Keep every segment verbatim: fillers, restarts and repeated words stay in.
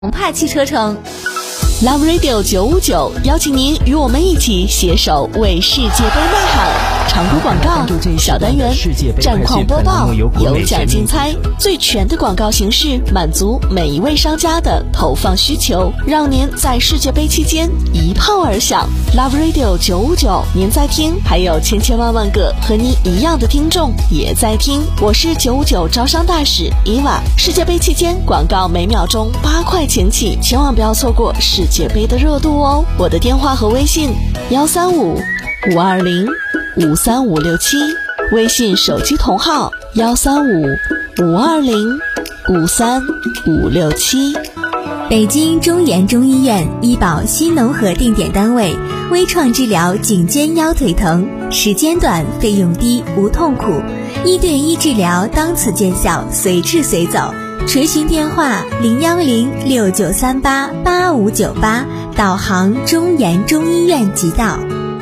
派汽车城。 Love Radio 九五九邀请您与我们一起携手为世界杯呐喊。长途广告、小单元、战况播报、有奖竞猜，最全的广告形式，满足每一位商家的投放需求，让您在世界杯期间一炮而响。Love Radio 九五九，您在听，还有千千万万个和您一样的听众也在听。我是九五九招商大使伊娃。世界杯期间广告每秒钟八块钱起，千万不要错过世界杯的热度哦。我的电话和微信幺三五五二零五三五六七，微信手机同号幺三五五二零五三五六七。 北京中研中医院医保新农合定点单位，微创治疗颈肩腰腿疼，时间短，费用低，无痛苦，一对一治疗当此见效，随治随走。垂询电话零幺零六九三八八五九八，导航中研中医院即到。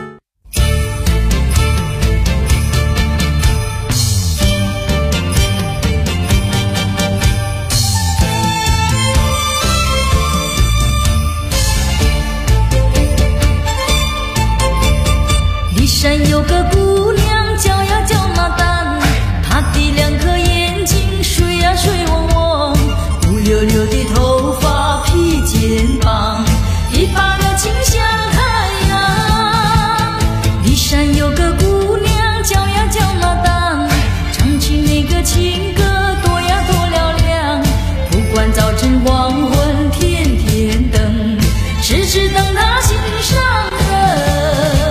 骊山有个姑娘叫呀叫那丹，她的两颗眼睛水呀水汪汪，乌溜溜的头发披肩膀，一把个清香太阳。骊山有个姑娘叫呀叫那丹，唱起那个情歌多呀多嘹亮，不管早晨黄昏天天等，时时等她心上人。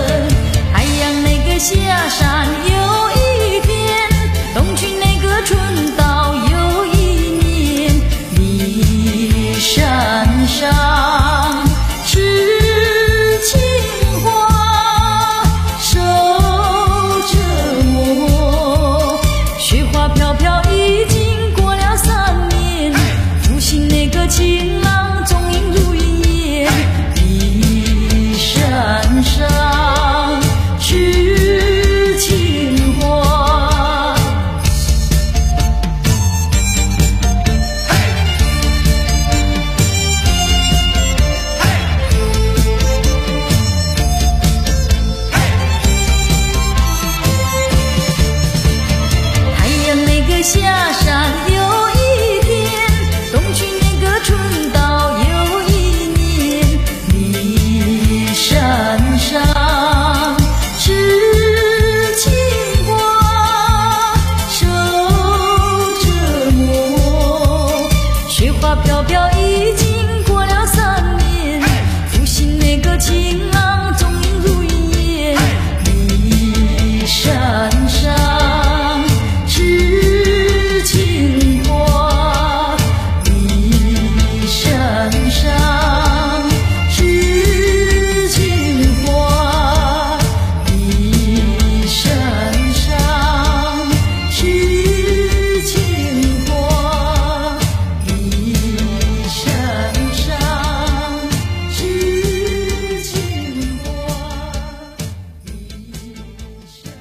下山又一天，东去那个春到又一年，骊山上是青花守着我，雪花飘飘已经过了三年，复兴那个情郎踪影如云烟，骊山上是下山又一天，东去那个春到又一年，骊山上是青花守着我，雪花飘飘已经过了三年，复兴那个情郎踪影如云烟，骊山上青花，骊山上是青花，骊山上是青花，骊山上是青花，骊山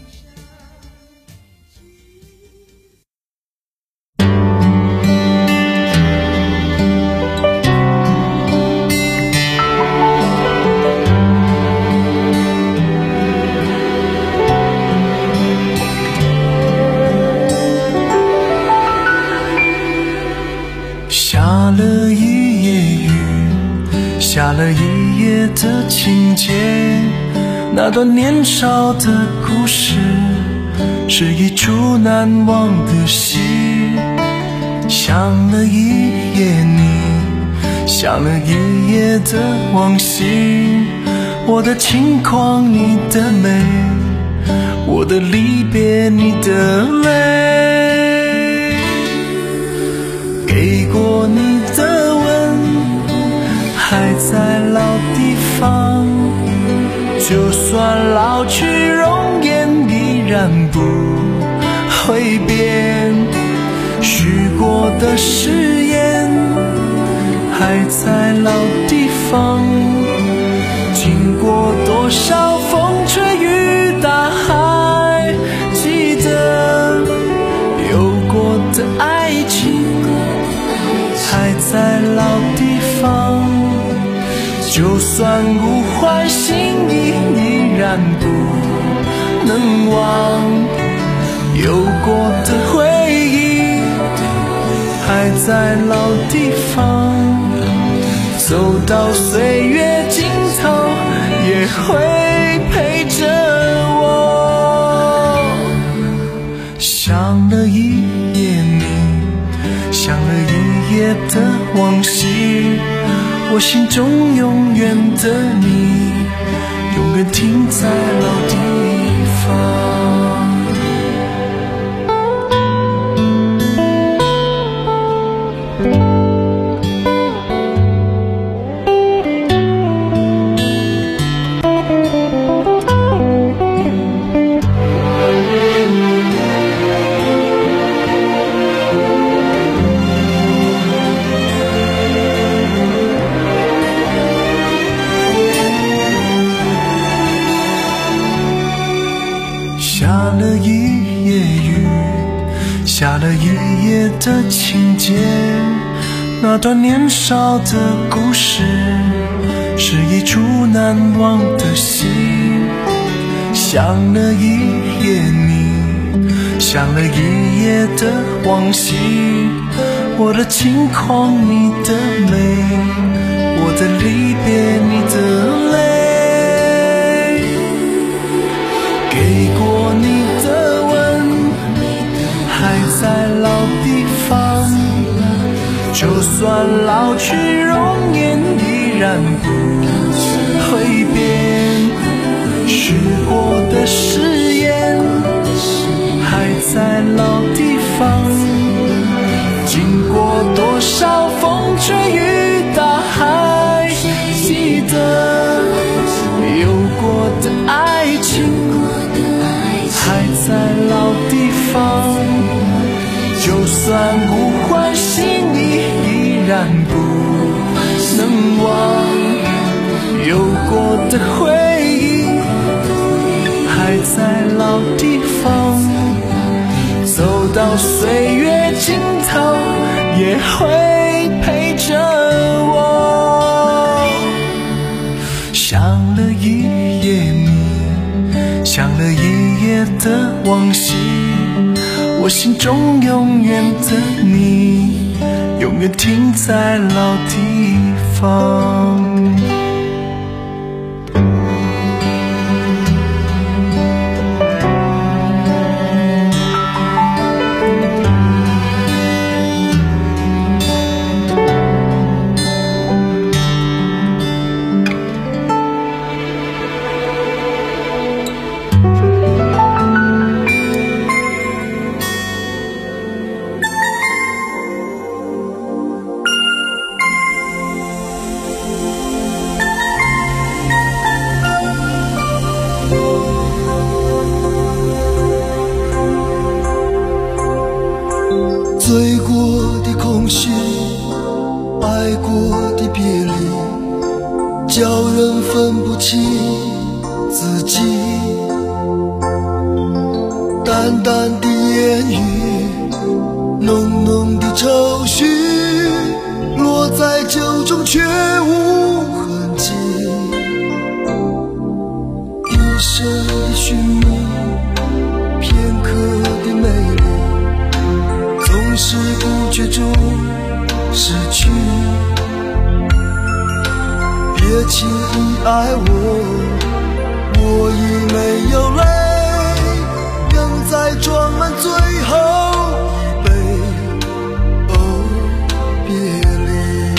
下了一夜雨，下了一夜的情节，那段年少的故事是一出难忘的戏。想了一夜你，想了一夜的往昔，我的轻狂你的美，我的离别你的泪，给过你的吻还在老地方，就算老去容颜依然不会变，许过的誓言还在老地方，经过多少风吹雨打，还记得有过的爱情还在老地就算物换星移，依然不能忘有过的回忆，还在老地方，走到岁月尽头也会陪着我。想了一夜你，想了一夜的往昔，我心中永远的你，永远停在老地方。下了一夜雨，下了一夜的情节，那段年少的故事是一出难忘的戏。想了一夜你，想了一夜的往昔，我的轻狂你的美，我的离别你的泪，给过你的吻还在老地方，就算老去容颜依然不会变，许过的誓言还在老地方，经过多少风吹雨打还记得，有过的爱情还在老地方，就算物换星移依然不能忘有过的回忆，还在老地方，走到岁月尽头也会陪着我。想了一夜你，想了一夜的往昔，我心中永远的你，永远停在老地方。 醉过的空虚，爱过的别离，叫人分不清自己。淡淡的言语，浓浓的愁绪，落在酒中却无痕迹。一生的寻觅，片刻的美丽，总是不觉中失去。别轻易爱我，我已没有泪，仍在装满最后一杯。哦，别离，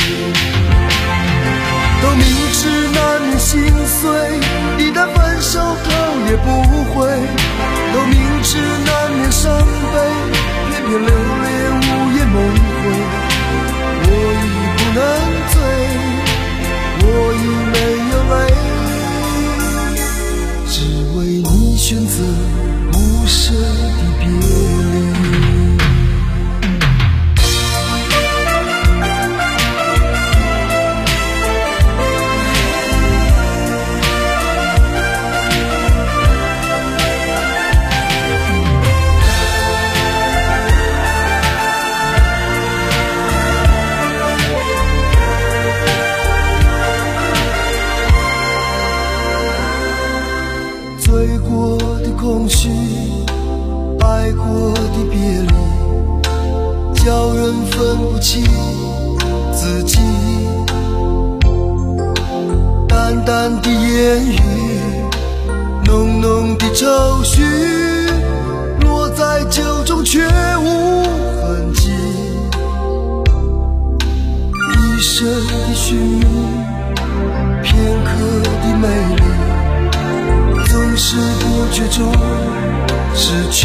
都明知难免心碎，一旦分手头也不悔，都明知难免伤悲，偏偏留恋午夜梦回。我已不能醉，我已没有泪，只为你选择无声的别离。 淡的言语，浓浓的愁绪，落在酒中却无痕迹。一生的寻觅，片刻的美丽，总是不觉中失去。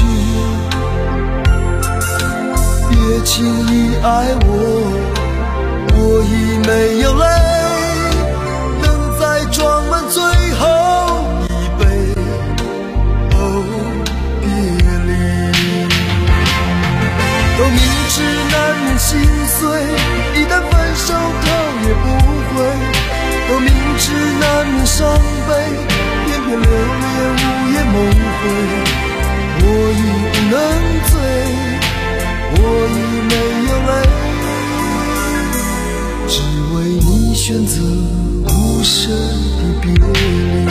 别轻易爱我，我已没有泪，能再装满最后一杯。哦，别离，都明知难免心碎，一旦分手头也不回，都明知难免伤悲，偏偏留恋午夜梦回。我已不能醉，我已没有泪，只为你选择无声的别离。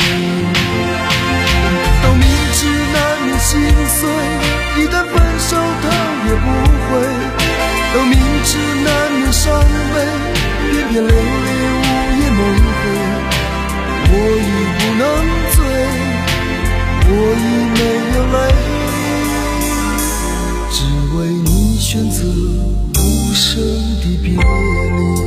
都明知难免心碎，一旦分手头也不回，都明知难免伤悲，偏偏留恋午夜梦回。我已不能醉，我已没有泪，只为你选择无声的别离。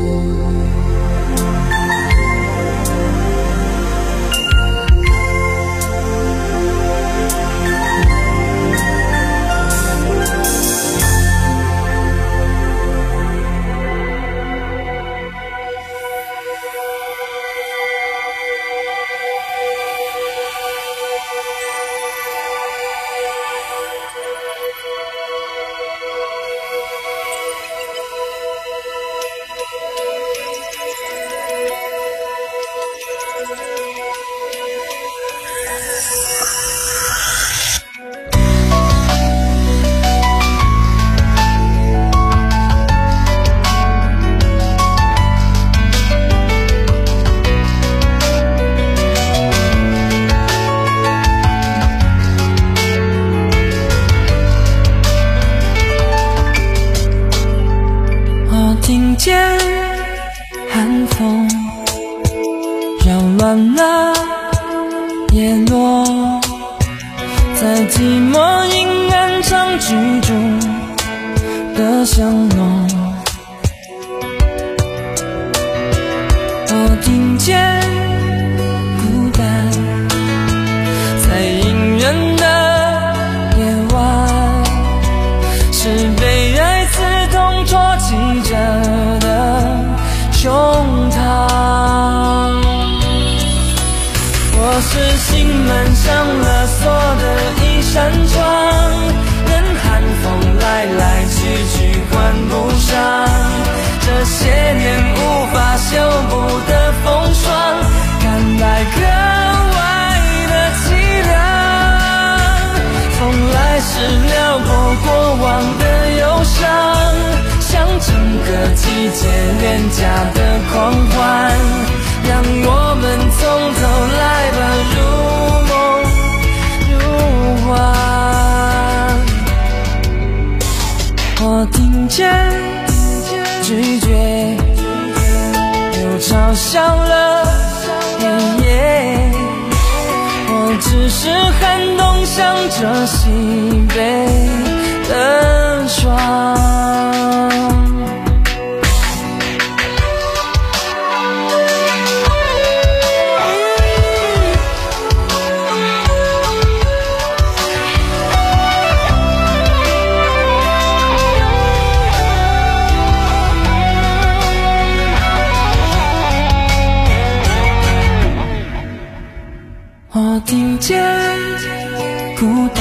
我听见孤单，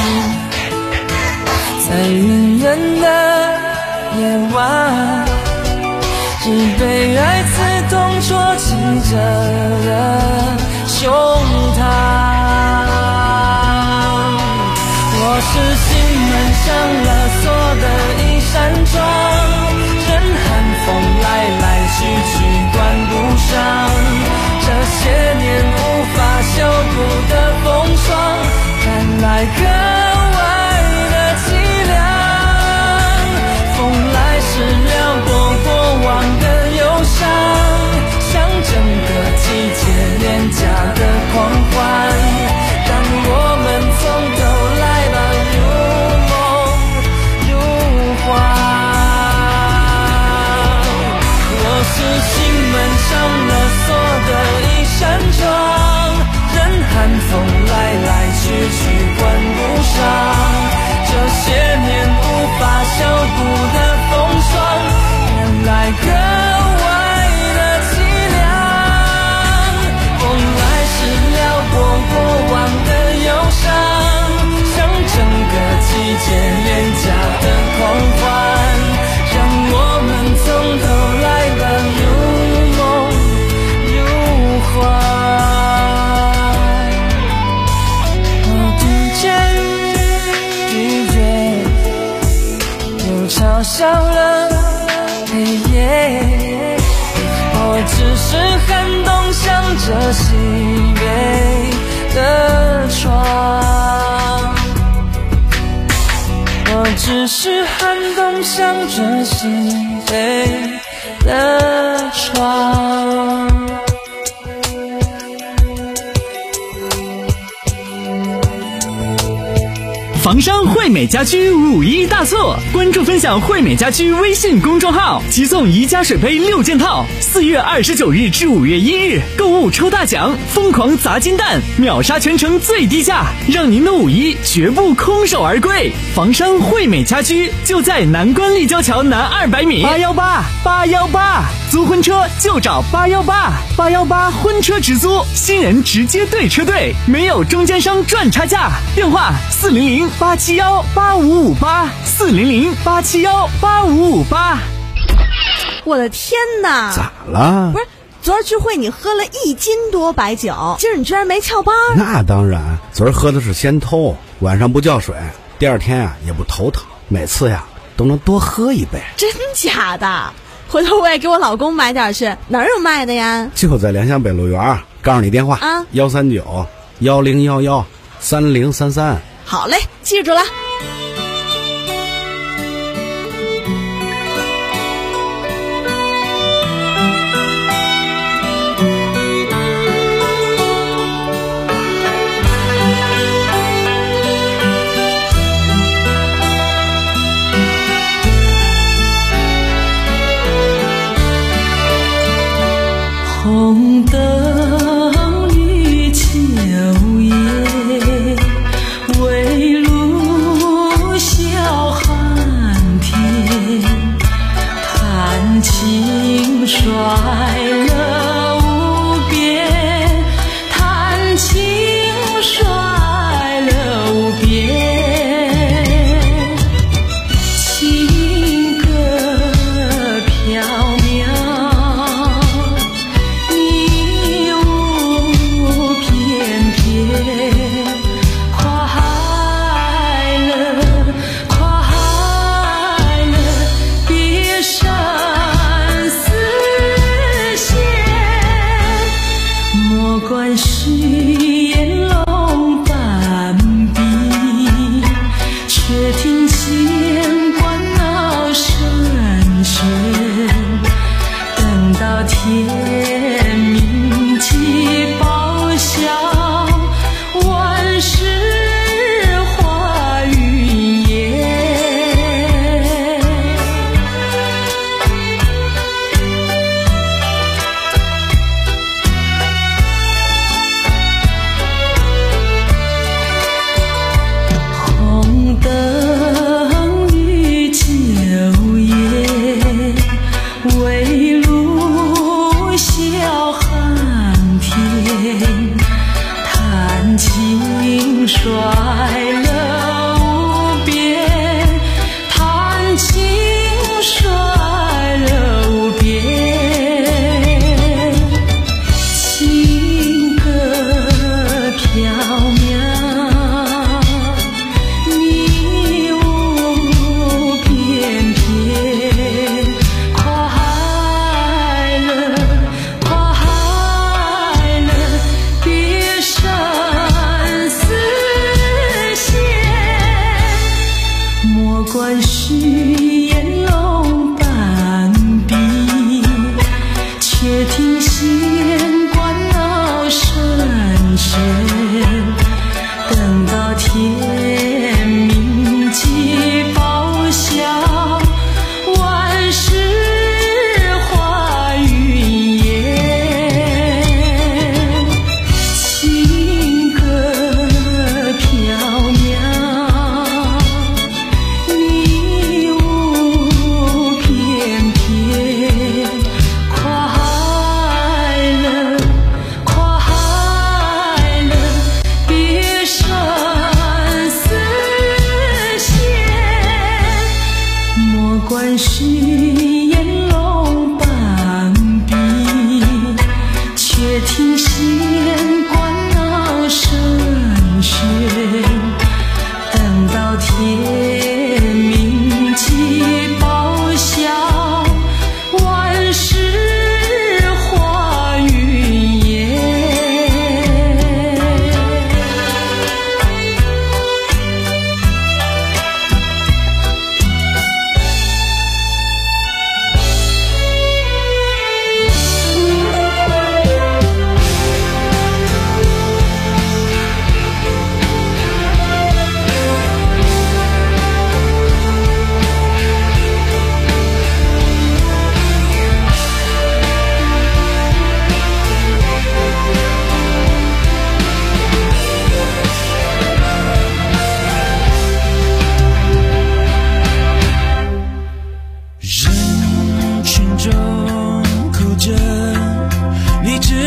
在远远的夜晚，是被爱刺痛戳起着的胸膛。我是心门上了锁的一扇窗，任寒风来来去去关不上。这些年无法修补的风霜，看来格外的凄凉。风来时撩拨过往的忧伤，像整个季节廉价的是寒冬向着西北的窗，我只是寒冬向着西北的窗。 房商惠美家居五一大促，关注分享惠美家居微信公众号，即送宜家水杯六件套。四月二十九日至五月一日，购物抽大奖，疯狂砸金蛋，秒杀全城最低价，让您的五一绝不空手而归。房商惠美家居就在南关立交桥南二百米。八幺八八幺八，租婚车就找八幺八八幺八婚车直租，新人直接对车队，没有中间商赚差价。电话四零零八七幺八五五八，四零零八七幺八五五八。 我的天哪！ 咋了？ 不是，昨儿聚会你喝了一斤多白酒，今儿你居然没翘班？ 那当然，昨儿喝的是先偷，晚上不叫水，第二天呀、啊、也不头疼，每次呀都能多喝一杯。 真假的？回头我也给我老公买点去。哪儿有卖的呀？ 就在联想北路园，告诉你电话啊， 幺三九幺零幺幺三零三三。 好嘞，记住了。 红灯与秋叶，微露笑寒天，谈情衰了无边，谈情衰了无边，情歌飘渺。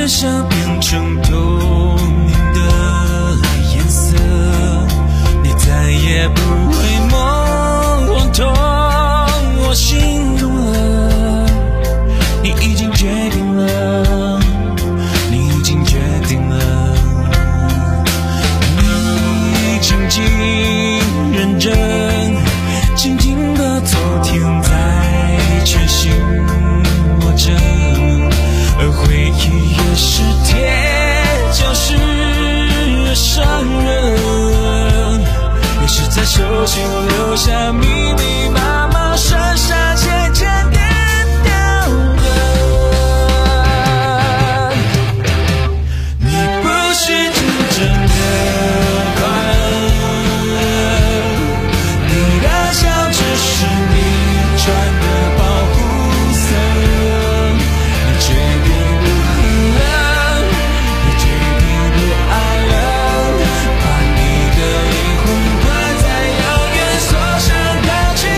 身上变成透明的颜色，你再也不会摸痛我心中了，你已经决定了，你已经决定了，你静静认真静静的昨天在全心握着，而回忆越是贴就是越伤人，越是在手心留下密密麻麻深深浅浅点点的。你不是真正的快乐，你的笑只是你穿的保护色，你决定不恨了，你决定不爱了，把你的灵魂关在永远锁上的躯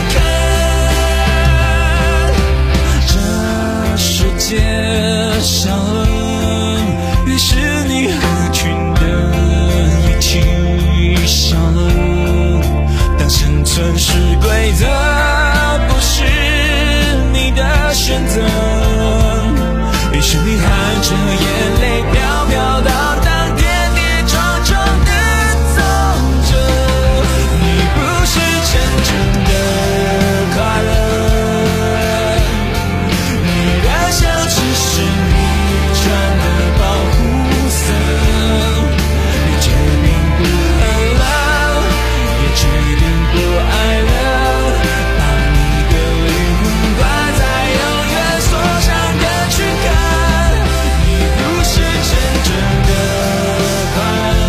壳。这世界上了，于是你合群的一起笑了，当生存是规则，不是你的选择，于是你含着眼泪飘飘荡荡跌跌撞撞的走着。你不是真正的快乐，你的笑只是你穿的保护色，你决定不恨了，也决定不爱了，把你的灵魂关在永远锁上的躯壳。你不是真正的快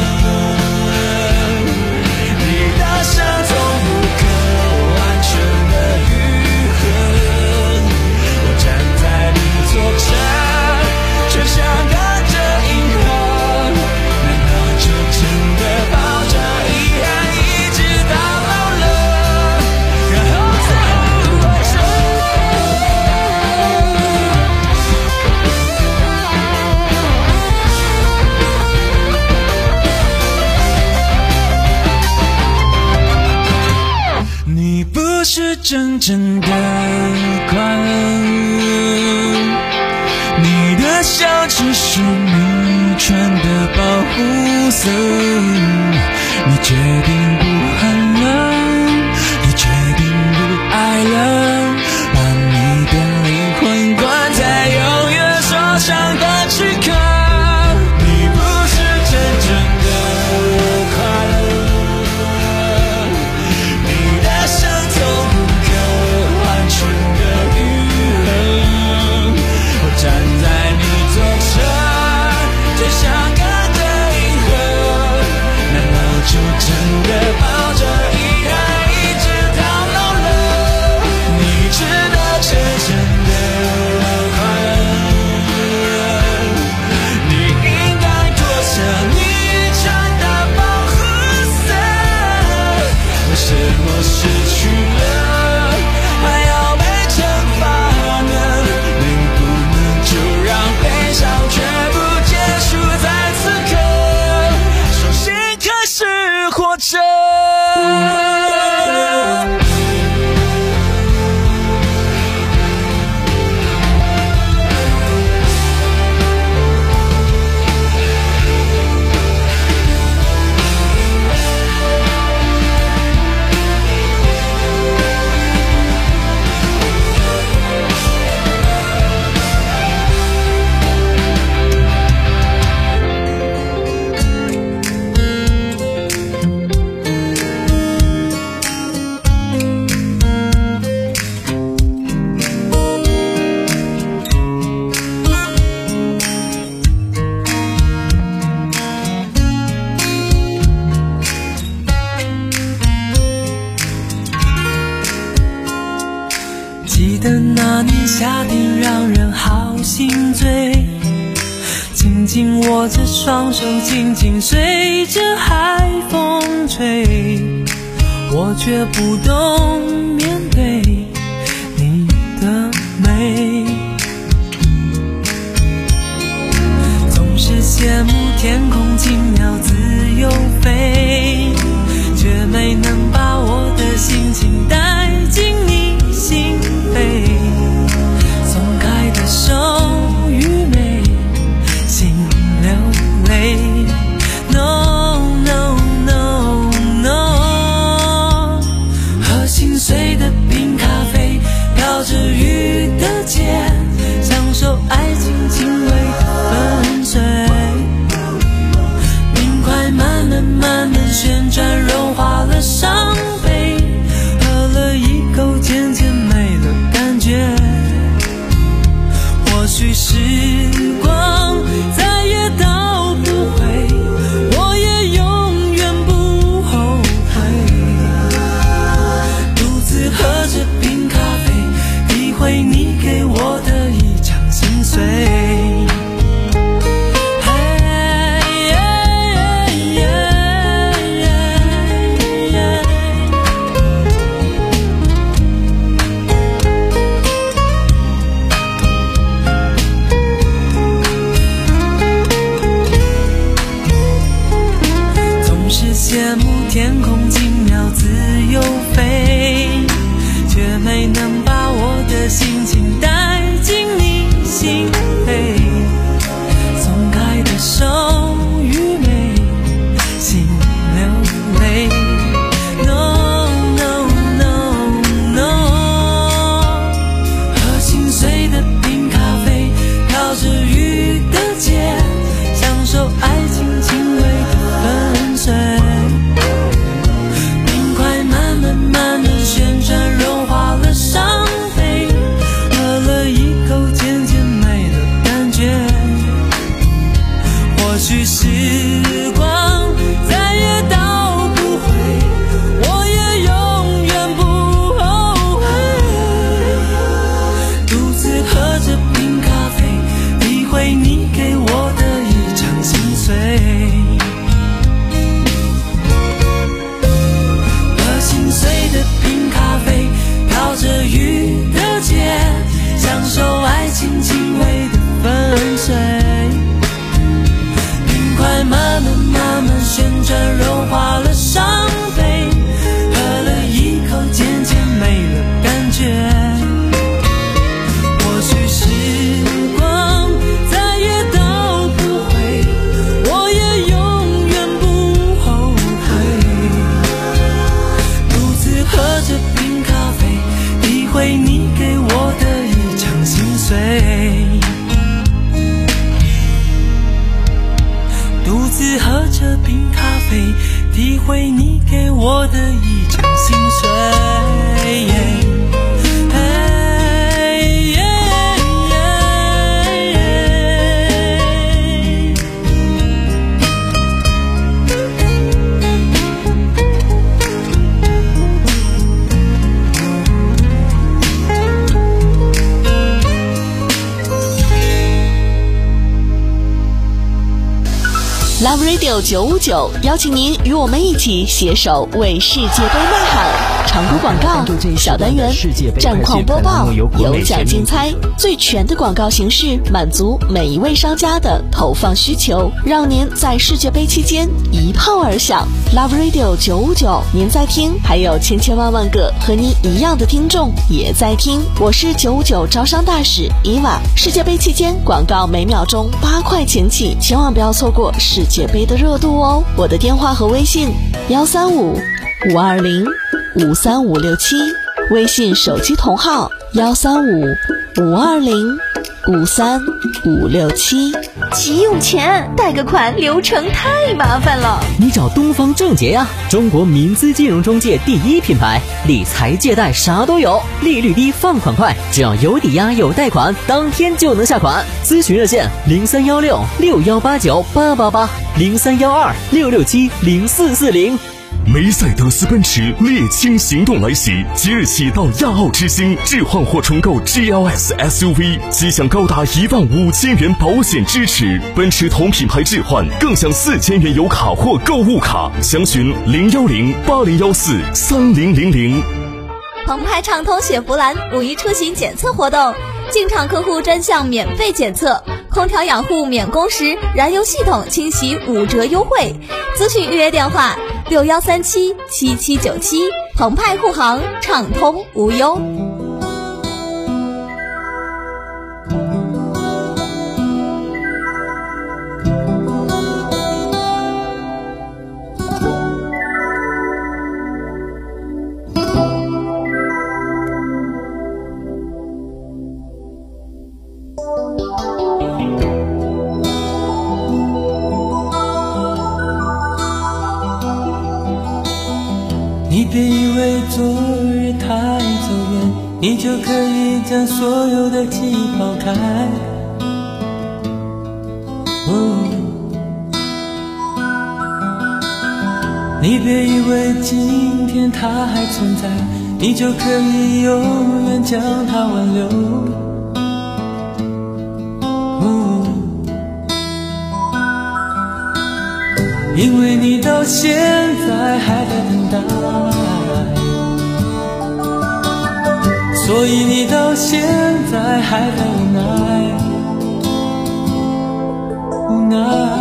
乐，你的伤从不可完全的愈合，我站在你左侧，却像隔着银河，难道就真的抱着遗憾一直到老了，然后再活着？你不是真正的快乐，你的笑只是你穿的保护色，你决定不恨了，你决定不爱了，把你的灵魂关在永远锁上的躯壳。你不是真正的快乐，你的伤从不可完全的愈合，我站在你左侧，就像隔着银河，难道就真的抱着遗憾一直到老了？你值得真正的快乐，你应该脱下你穿的保护色，为什么失去了还要被惩罚呢？能不能就让悲伤全部结束在此刻，手心开始活着？ 记得那年夏天让人好心醉，紧紧握着双手，紧紧随着海风吹，我却不懂面对你的美。 羡慕天空轻描自由飞，却没能把我的心情带进你心扉。松开的手愚昧，心流泪。 No no no no， 喝心碎的冰咖啡，飘着雨的街，享受爱情轻微的粉碎。冰块慢慢慢慢旋转，融化了伤悲，喝了一口渐渐没了感觉。或许时光再也倒不回，我也永远不后悔。独自喝着冰咖啡，体会你给我的一场心碎。羡慕天空轻描自由飞，却没能把我的心情带进你心扉。松开的手愚昧，心流泪。No no no no， 喝心碎的冰咖啡，飘着雨的街，享受爱情轻微的粉碎。 融化了伤悲，喝了一口渐渐没了感觉。或许时光再也倒不回，我也永远不后悔。独自喝着冰咖啡，体会你给我的一场心碎。 飘着雨的街，享受爱情轻微的粉碎。冰块慢慢慢慢旋转，融化了伤悲，喝了一口渐渐没了感觉。或许时光再也倒不回，我也永远不后悔。独自喝着冰咖啡， 体会你给我的一场心碎，独自喝着冰咖啡，体会你给我的一场心碎。 Love Radio 九五九邀请您与我们一起携手为世界杯呐喊。长途广告、小单元、战况播报、有奖竞猜，最全的广告形式，满足每一位商家的投放需求，让您在世界杯期间一炮而响。Love Radio 九五九，您在听，还有千千万万个和您一样的听众也在听。我是九五九招商大使伊娃。世界杯期间广告每秒钟八块钱起，千万不要错过世界杯的热度哦。我的电话和微信幺三五五二零五三五六七，微信手机同号幺三五五二零五三五六七。 急用钱，贷个款流程太麻烦了。 你找东方正杰呀，中国民资金融中介第一品牌，理财借贷啥都有，利率低，放款快，只要有抵押有贷款，当天就能下款。咨询热线零三幺六六幺八九八八八，零三幺二六六七零四四零。 梅赛德斯奔驰猎青行动来袭，即日起到亚奥之星置换或重购 G L S S U V， 即享高达一万五千元保险支持。奔驰同品牌置换更享四千元油卡或购物卡。详询零幺零八零幺四三零零零。 澎湃畅通雪佛兰五一出行检测活动， 进场客户专项免费检测，空调养护免工时，燃油系统清洗五折优惠。咨询预约电话六幺三七七七九七，澎湃护航，畅通无忧。 你别以为昨日太走远，你就可以将所有的记忆抛开。哦，你别以为今天它还存在，你就可以永远将它挽留。哦，因为你到现在还在等待，所以你到现在还在无奈，无奈。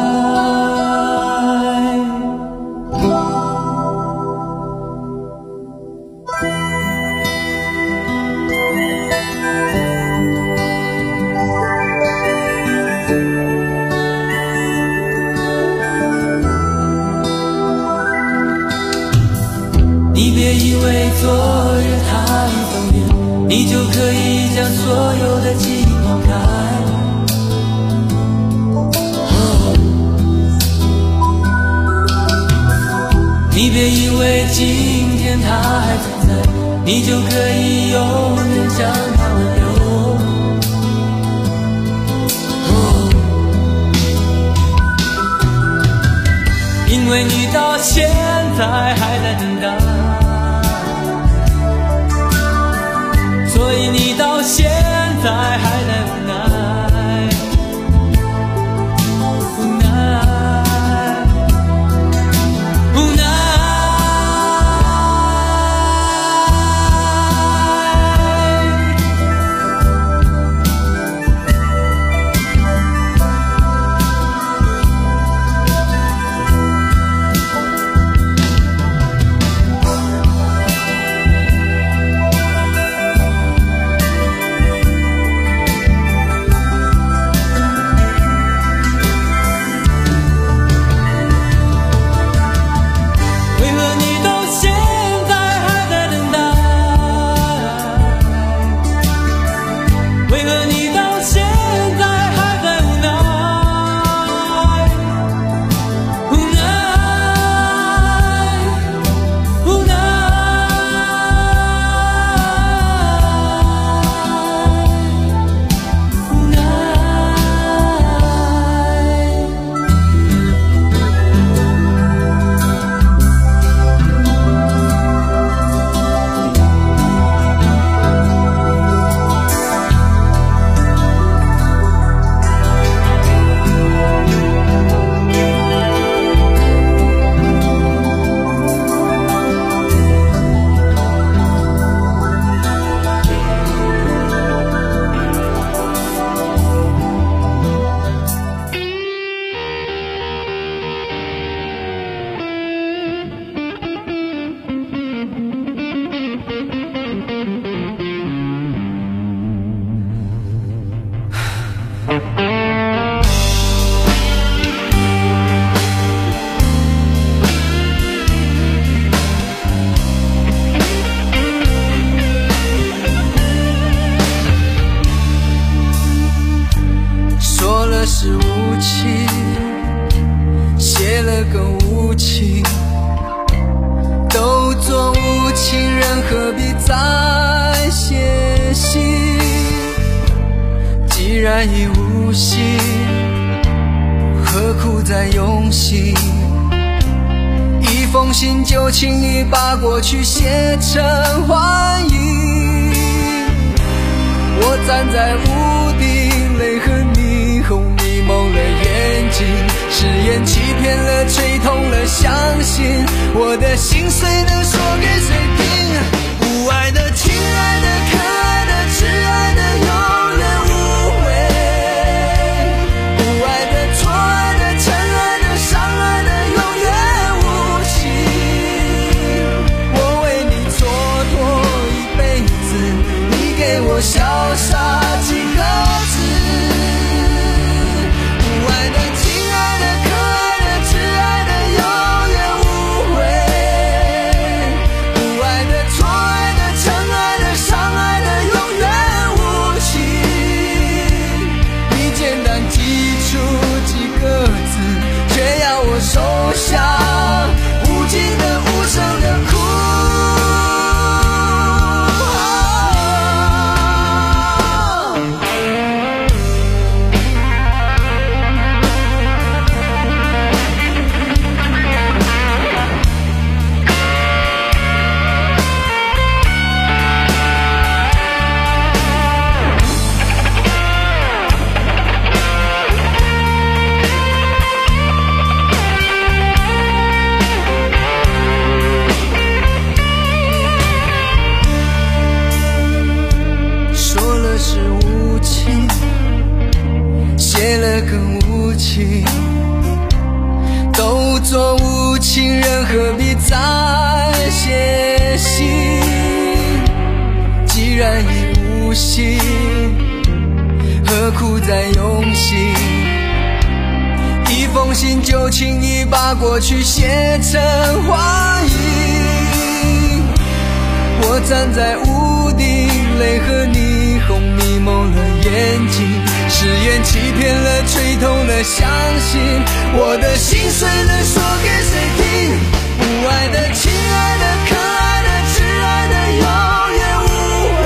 你别以为昨日太走远，你就可以将所有的记忆抛开。哦，你别以为今天它还存在，你就可以永远将它挽留。哦，因为你到现在还在等待，所以你到现在还在无奈，无奈，无奈。 说了是无情，写了更无情，都做无情人，何必再写信？既然已无心，何苦再用心？一封信就轻易把过去写成幻影。我站在屋顶，泪和霓虹迷蒙了眼睛，誓言欺骗了，吹痛了，相信我的心碎能说给谁听？无爱的、亲爱的、可爱的、挚爱的，永远情，都做无情人，何必再写信？既然已无心，何苦再用心？一封信就轻易把过去写成画影。我站在屋顶，泪和霓虹迷蒙了眼睛，誓言欺骗了，吹痛了，相信我的心碎了，说给谁听？无爱的、亲爱的、可爱的、挚爱的，永远无悔。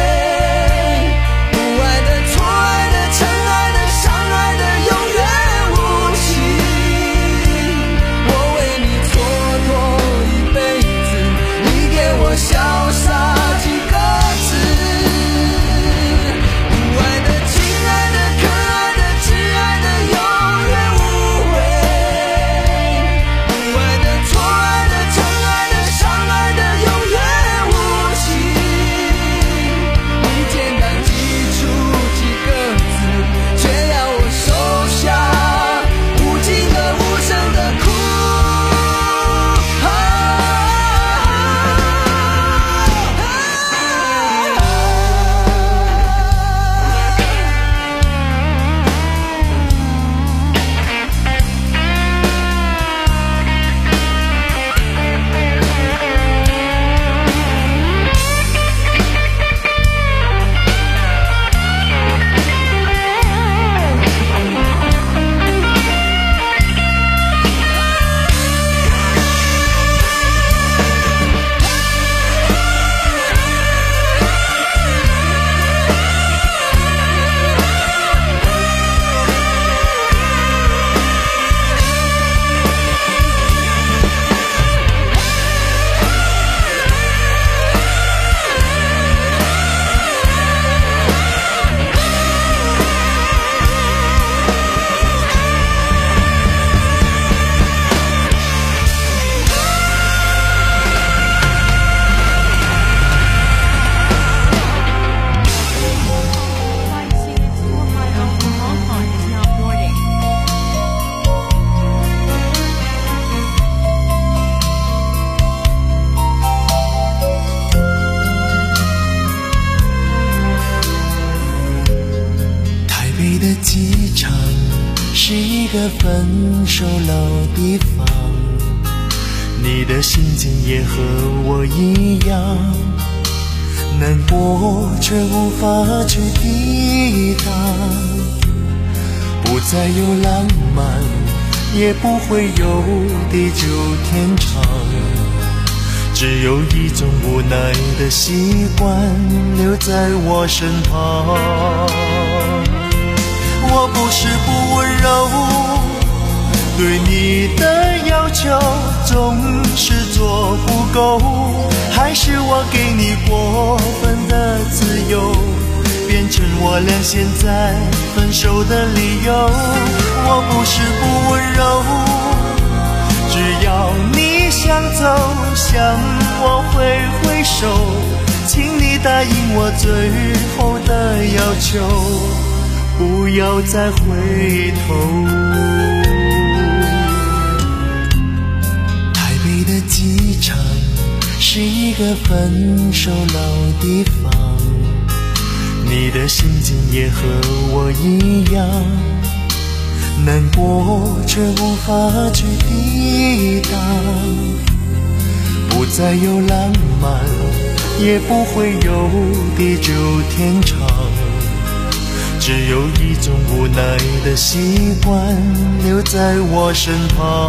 不爱的、错爱的、尘埃的、伤害的，永远无情。我为你蹉跎一辈子，你给我潇洒几个字。无爱的、亲爱的、可爱的、挚爱的，永远无悔。不爱的、错爱的、尘埃的、伤害的，永远无情。你简单记出几个字，却要我收下无尽的无声的哭。机场是一个分手老地方，你的心情也和我一样，难过却无法去抵挡。不再有浪漫，也不会有地久天长，只有一种无奈的习惯留在我身旁。我不是不温柔，对你的要求总是做不够，还是我给你过分的自由，变成我俩现在分手的理由。我不是不温柔，只要你想走向我挥挥手，请你答应我最后的要求，不要再回头。台北的机场是一个分手老地方，你的心情也和我一样，难过却无法去抵挡。不再有浪漫，也不会有地久天长，只有一种无奈的习惯留在我身旁。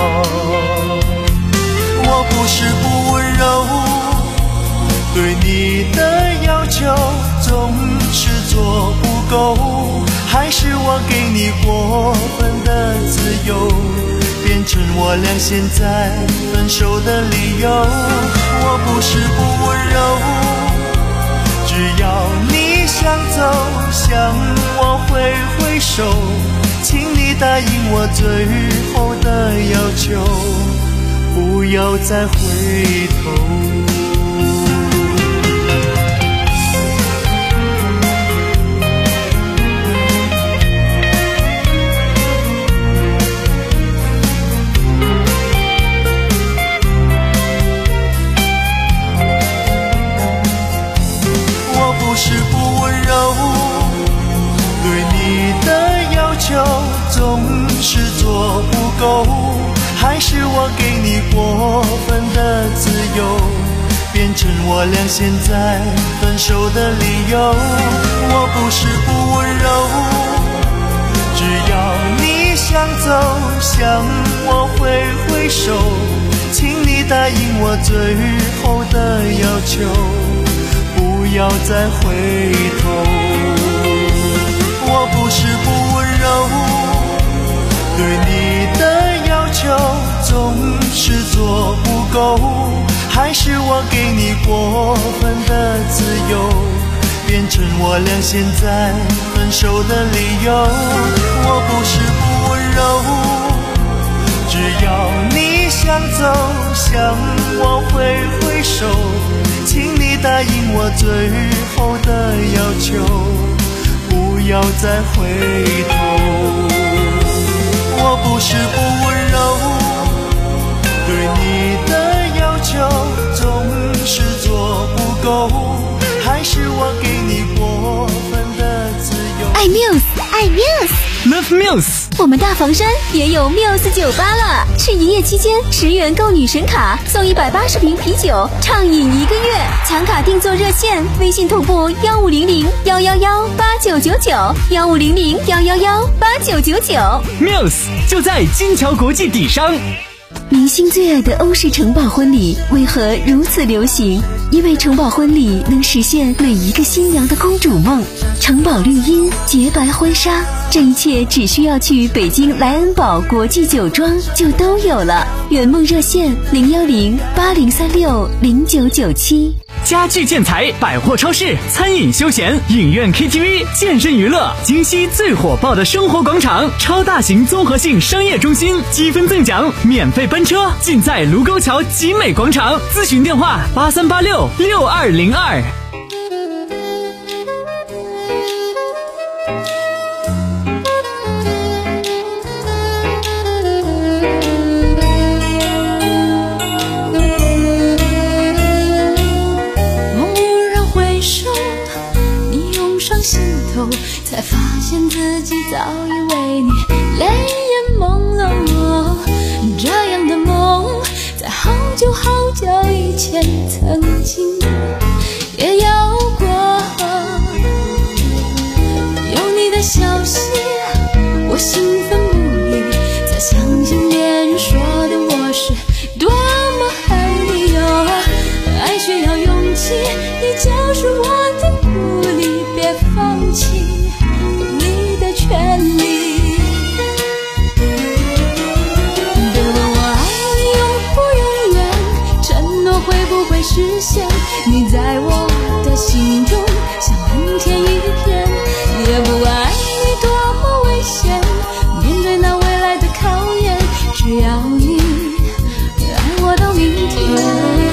我不是不温柔，对你的要求总是做不够，还是我给你过分的自由，变成我俩现在分手的理由。我不是不温柔，只要你想走向我挥挥手，请你答应我最后的要求，不要再回头。 做不够，还是我给你过分的自由，变成我俩现在分手的理由。我不是不温柔，只要你想走向我挥挥手，请你答应我最后的要求，不要再回头。我不是不温柔，对你的要求总是做不够，还是我给你过分的自由，变成我俩现在分手的理由。我不是不温柔，只要你想走向我挥挥手，请你答应我最后的要求，不要再回头。我不是不温柔，对你的要求总是做不够，还是我给你过分的自由。 爱 Muse， 爱 Muse，Love Muse。 我们大房山也有 Muse 酒吧了，是营业期间十元购女神卡送一百八十瓶啤酒，畅饮一个月。抢卡定做热线，微信同步幺五零零幺幺幺八九九九幺五零零幺幺幺八九九九。 Muse 就在金桥国际底商。 明星最爱的欧式城堡婚礼为何如此流行？因为城堡婚礼能实现每一个新娘的公主梦。城堡绿茵，洁白婚纱，这一切只需要去北京莱恩堡国际酒庄就都有了。圆梦热线零幺零八零三六零九九七。 家具建材、百货超市、餐饮休闲、影院 K T V、健身娱乐，京西最火爆的生活广场，超大型综合性商业中心，积分赠奖，免费奔车，尽在卢沟桥集美广场。咨询电话八三八六六二零二。 才发现自己早已为你泪眼朦胧，这样的梦在好久好久以前曾经也有过。有你的消息我兴奋不已，才相信别人说的我是多么爱你哟。爱需要勇气，你就是我的鼓励，别放弃你的权利。别问我爱你永不永远，承诺会不会实现，你在我的心中像蓝天一片。也不管爱你多么危险，面对那未来的考验，只要你爱我到明天。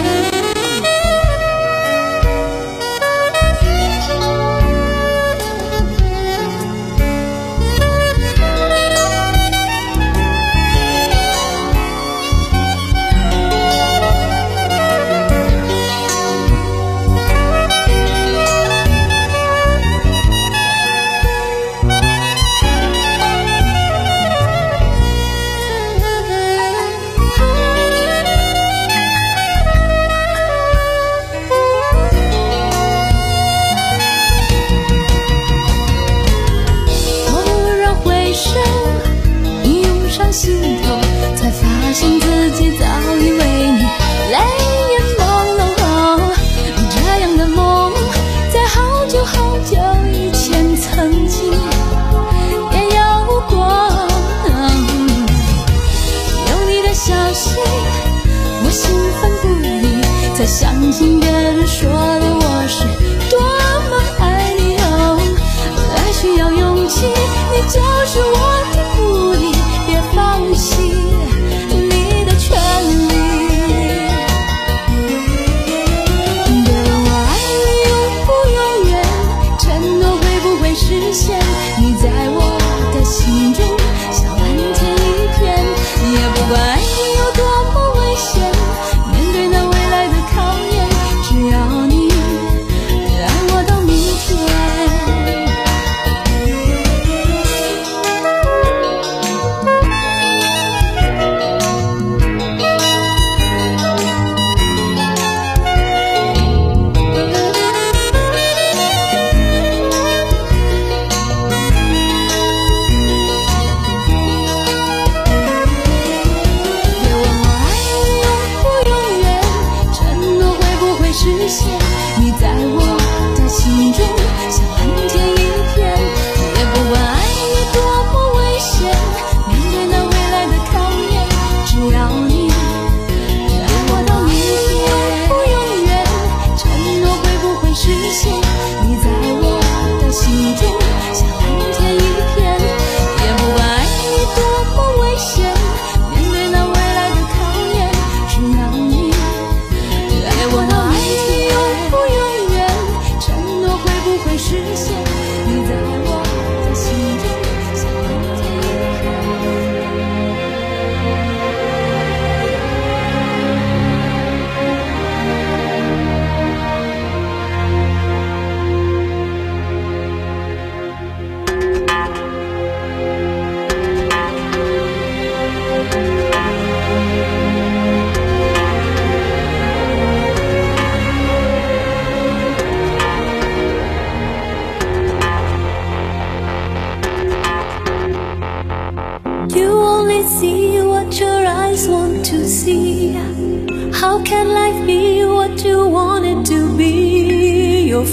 only see what your eyes want to see. How can life be what you want it to be? You're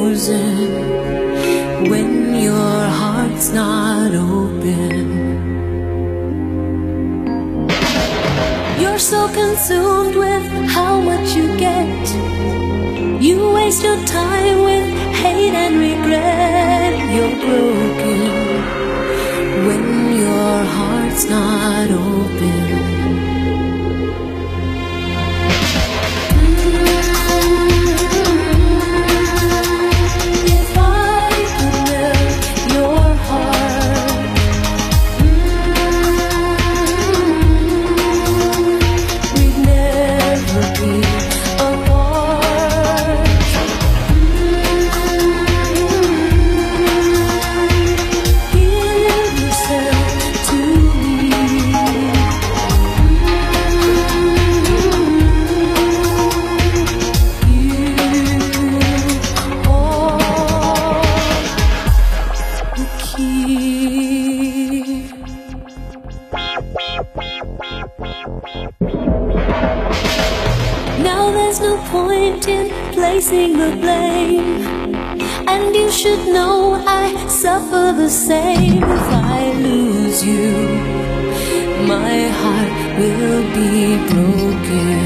frozen when your heart's not open. You're so consumed with how much you get. You waste your time with hate and regret. You're broken when your heart's not open. Now there's no point in placing the blame, and you should know I suffer the same. If I lose you, my heart will be broken.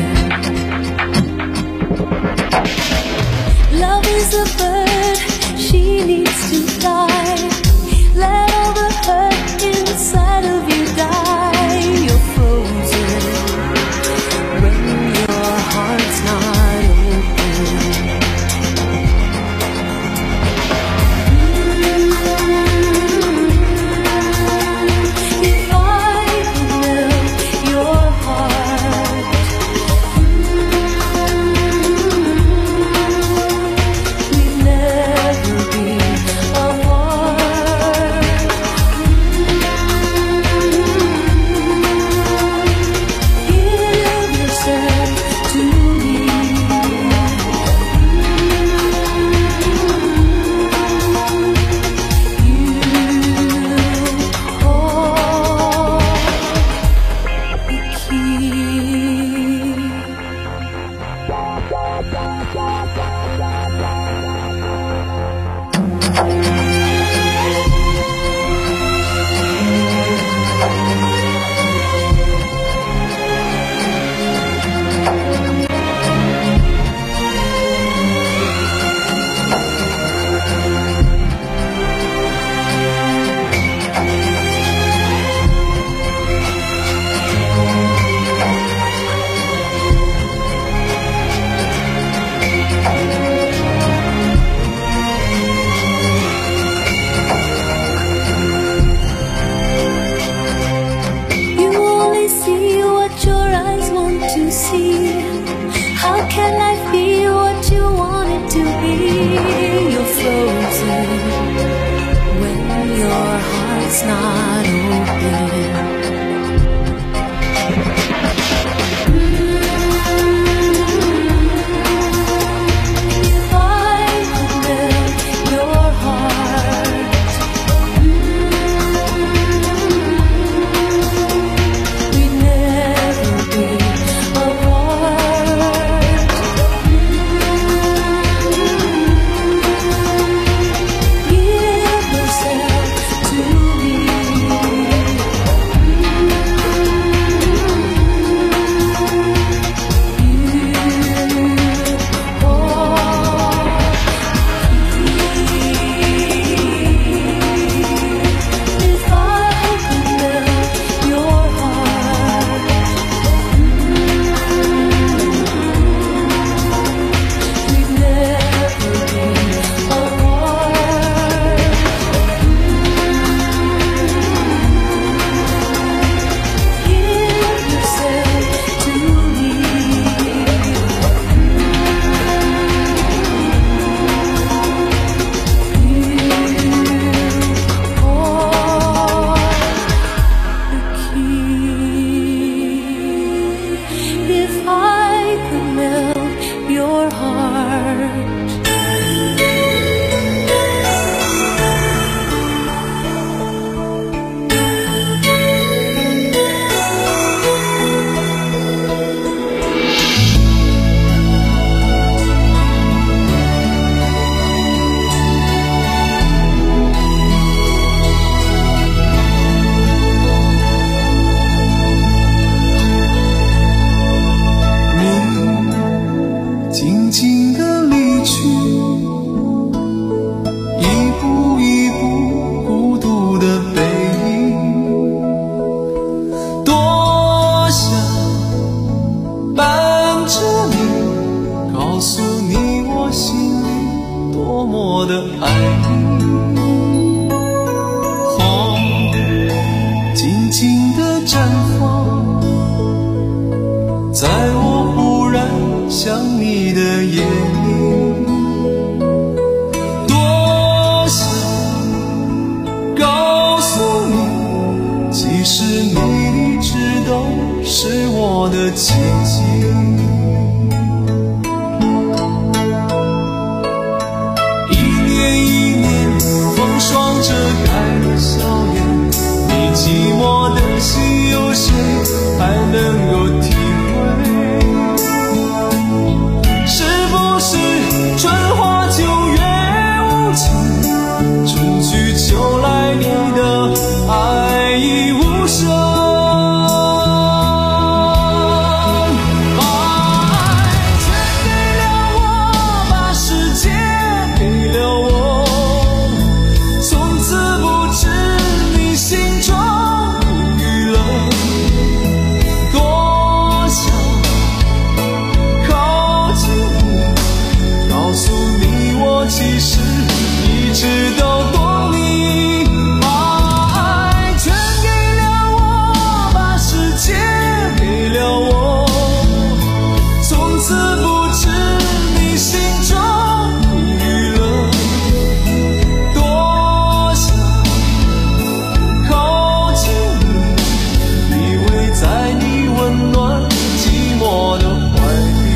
Love is a bird, she needs to fly. Let all the hurt inside of you die. You're frozen when your heart's not open. If I could melt your heart, we'd never be apart. Give yourself to me. You hold the key. You only see what your eyes want to see. How can life be what you want it to be? You're frozen when your heart's not open. If I could melt your heart, we'd never be apart. Give yourself to me. 绽放，在我忽然想你的夜里，多想告诉你，其实你一直都是我的奇迹。一年一年风霜遮盖了笑颜，你寂寞的心有谁还能够体会？是不是春花秋月无情，春去秋来你的爱已无声？其实一直都懂你，把爱全给了我，把世界给了我，从此不知你心中娱乐，多想靠近你，依偎在你温暖寂寞的怀里。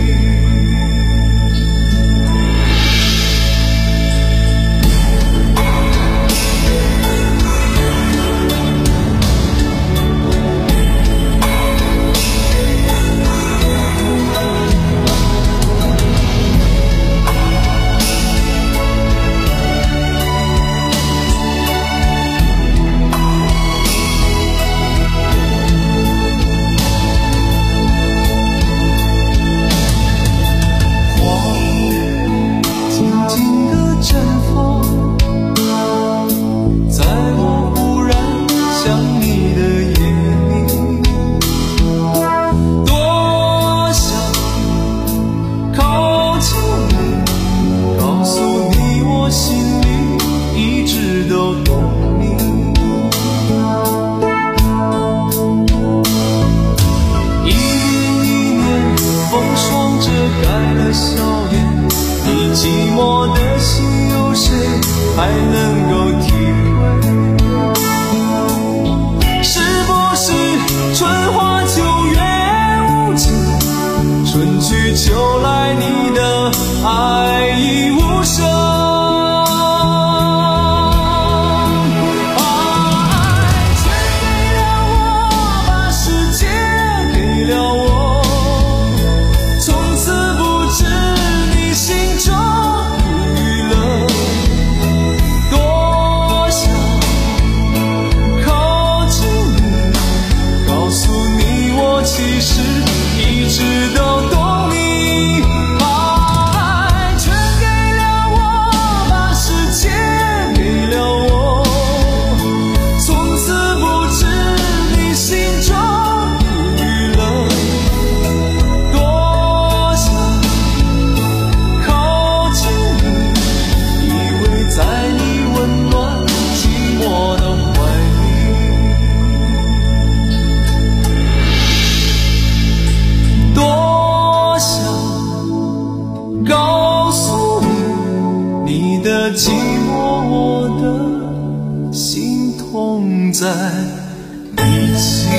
寂寞的心有谁还能够体会？是不是春花秋月无情，春去秋来你的爱已无声？其实一直都懂你，把爱全给了我，把世界给了我，从此不知你心中娱乐，多想靠近你，依偎在你温暖寂寞的怀里。多想告诉你，你的寂寞我的心痛在一起。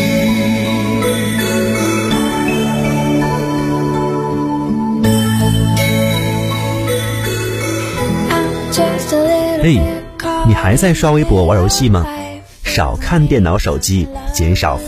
嘿，你还在刷微博玩游戏吗？少看电脑手机，减少